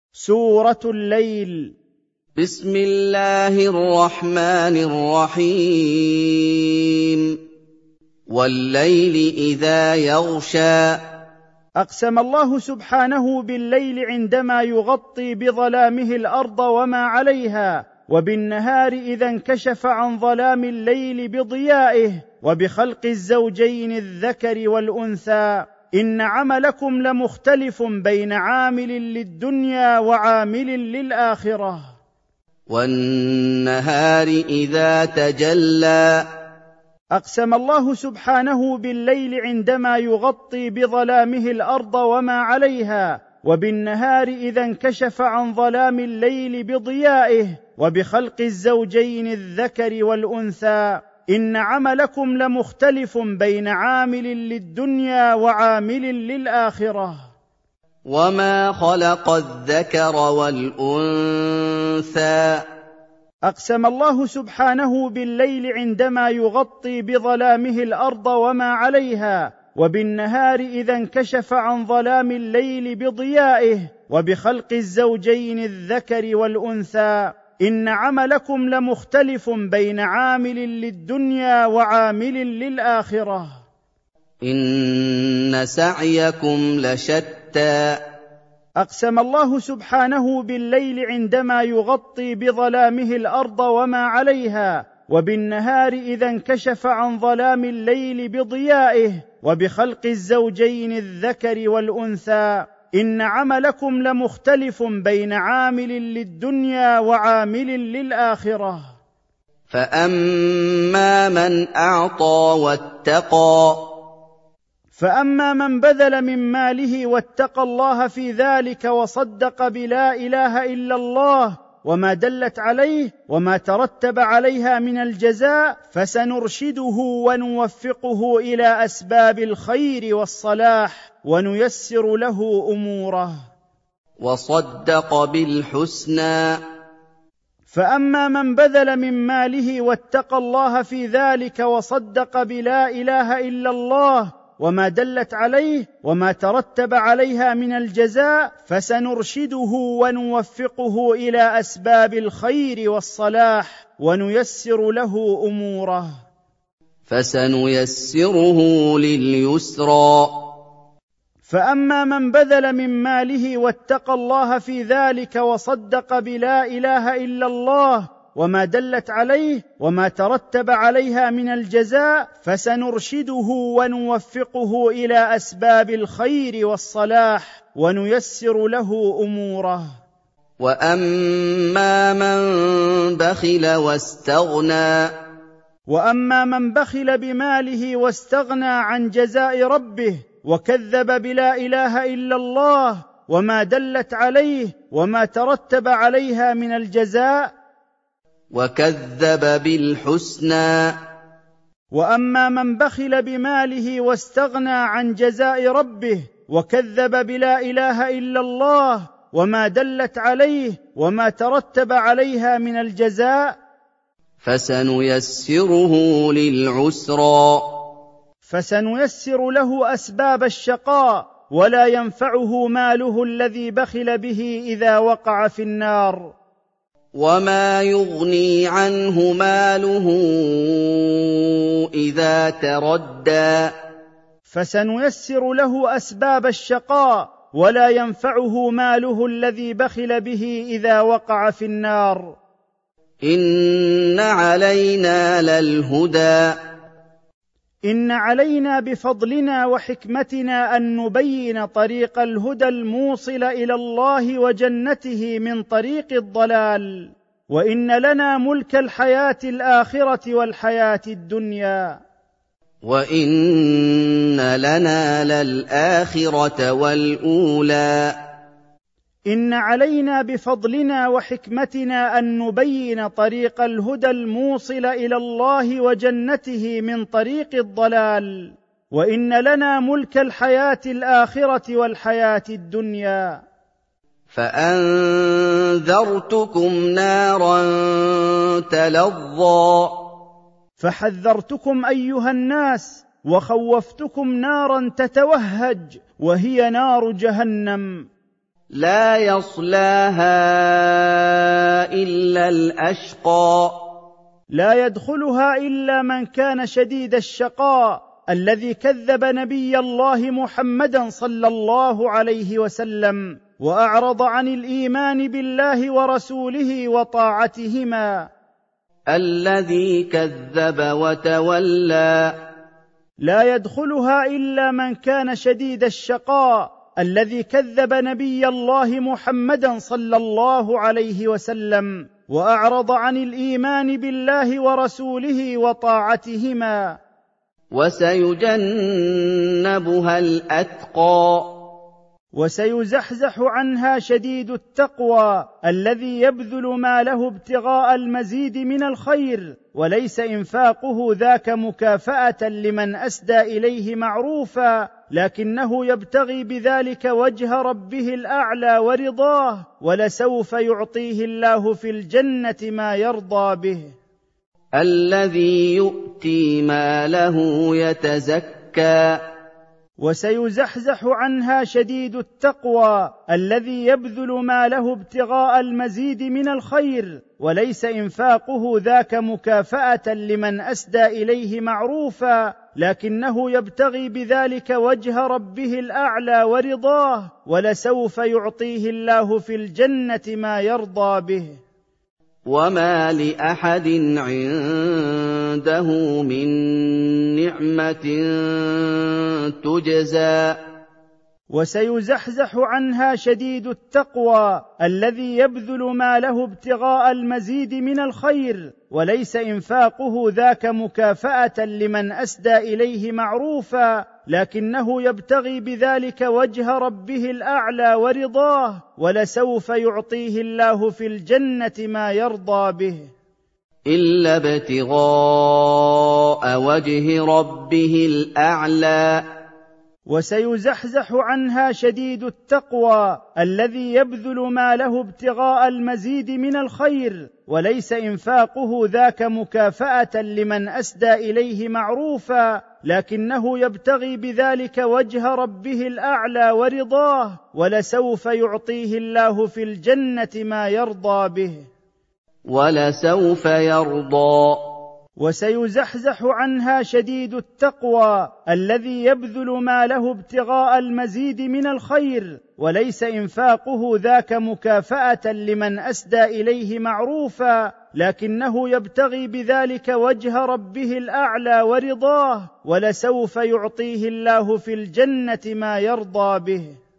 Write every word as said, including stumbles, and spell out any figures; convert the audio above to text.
سورة الليل. بسم الله الرحمن الرحيم. والليل إذا يغشى. أقسم الله سبحانه بالليل عندما يغطي بظلامه الأرض وما عليها، وبالنهار إذا انكشف عن ظلام الليل بضيائه، وبخلق الزوجين الذكر والأنثى. إن عملكم لمختلف بين عامل للدنيا وعامل للآخرة. والنهار إذا تجلى. أقسم الله سبحانه بالليل عندما يغطي بظلامه الأرض وما عليها، وبالنهار إذا انكشف عن ظلام الليل بضيائه، وبخلق الزوجين الذكر والأنثى. إن عملكم لمختلف بين عامل للدنيا وعامل للآخرة. وما خلق الذكر والأنثى. أقسم الله سبحانه بالليل عندما يغطي بظلامه الأرض وما عليها، وبالنهار إذا انكشف عن ظلام الليل بضيائه، وبخلق الزوجين الذكر والأنثى. إن عملكم لمختلف بين عامل للدنيا وعامل للآخرة. إن سعيكم لشتى. أقسم الله سبحانه بالليل عندما يغطي بظلامه الأرض وما عليها، وبالنهار إذا انكشف عن ظلام الليل بضيائه، وبخلق الزوجين الذكر والأنثى. إن عملكم لمختلف بين عامل للدنيا وعامل للآخرة. فأما من أعطى واتقى. فأما من بذل من ماله واتقى الله في ذلك وصدق بلا إله إلا الله وما دلت عليه وما ترتب عليها من الجزاء، فسنرشده ونوفقه إلى أسباب الخير والصلاح ونيسر له أموره. وصدق بالحسنى. فأما من بذل من ماله واتقى الله في ذلك وصدق بلا إله إلا الله وما دلت عليه وما ترتب عليها من الجزاء، فسنرشده ونوفقه إلى أسباب الخير والصلاح ونيسر له أموره. فسنيسره لليسرى. فأما من بذل من ماله واتقى الله في ذلك وصدق بلا إله إلا الله وما دلت عليه وما ترتب عليها من الجزاء، فسنرشده ونوفقه إلى أسباب الخير والصلاح ونيسر له أموره. وأما من بخل واستغنى. وأما من بخل بماله واستغنى عن جزاء ربه وكذب بلا إله إلا الله وما دلت عليه وما ترتب عليها من الجزاء، وكذب بالحسنى. وأما من بخل بماله واستغنى عن جزاء ربه وكذب بلا إله إلا الله وما دلت عليه وما ترتب عليها من الجزاء، فسنيسره للعسرى. فسنيسر له أسباب الشقاء، ولا ينفعه ماله الذي بخل به إذا وقع في النار. وما يغني عنه ماله إذا تردى. فسنيسر له أسباب الشقاء، ولا ينفعه ماله الذي بخل به إذا وقع في النار. إن علينا للهدى. إن علينا بفضلنا وحكمتنا أن نبين طريق الهدى الموصل إلى الله وجنته من طريق الضلال، وإن لنا ملك الحياة الآخرة والحياة الدنيا. وإن لنا للآخرة والأولى. إن علينا بفضلنا وحكمتنا أن نبين طريق الهدى الموصل إلى الله وجنته من طريق الضلال، وإن لنا ملك الحياة الآخرة والحياة الدنيا. فأنذرتكم نارا تلظى. فحذرتكم أيها الناس وخوفتكم نارا تتوهج، وهي نار جهنم. لَا يَصْلَاهَا إِلَّا الْأَشْقَى لا يدخلها إلا من كان شديد الشقاء الذي كذب نبي الله محمدا صلى الله عليه وسلم وأعرض عن الإيمان بالله ورسوله وطاعتهما. الذي كذب وتولى لا يدخلها إلا من كان شديد الشقاء الذي كذب نبي الله محمدا صلى الله عليه وسلم وأعرض عن الإيمان بالله ورسوله وطاعتهما. وسيجنبها الأتقى وسيزحزح عنها شديد التقوى الذي يبذل ماله ابتغاء المزيد من الخير وليس إنفاقه ذاك مكافأة لمن أسدى إليه معروفا، لكنه يبتغي بذلك وجه ربه الأعلى ورضاه، ولسوف يعطيه الله في الجنة ما يرضى به. الذي يؤتي ماله يتزكى وسيزحزح عنها شديد التقوى الذي يبذل ماله ابتغاء المزيد من الخير وليس إنفاقه ذاك مكافأة لمن أسدى إليه معروفا، لكنه يبتغي بذلك وجه ربه الأعلى ورضاه، ولسوف يعطيه الله في الجنة ما يرضى به. وما لأحد عنده من نعمة تجزى وسيزحزح عنها شديد التقوى الذي يبذل ماله ابتغاء المزيد من الخير وليس إنفاقه ذاك مكافأة لمن أسدى إليه معروفا، لكنه يبتغي بذلك وجه ربه الأعلى ورضاه، ولسوف يعطيه الله في الجنة ما يرضى به. إلا ابتغاء وجه ربه الأعلى وسيزحزح عنها شديد التقوى الذي يبذل ماله ابتغاء المزيد من الخير وليس إنفاقه ذاك مكافأة لمن أسدى إليه معروفا، لكنه يبتغي بذلك وجه ربه الأعلى ورضاه، ولسوف يعطيه الله في الجنة ما يرضى به. ولسوف يرضى وسيزحزح عنها شديد التقوى الذي يبذل ماله ابتغاء المزيد من الخير وليس إنفاقه ذاك مكافأة لمن أسدى إليه معروفا، لكنه يبتغي بذلك وجه ربه الأعلى ورضاه، ولسوف يعطيه الله في الجنة ما يرضى به.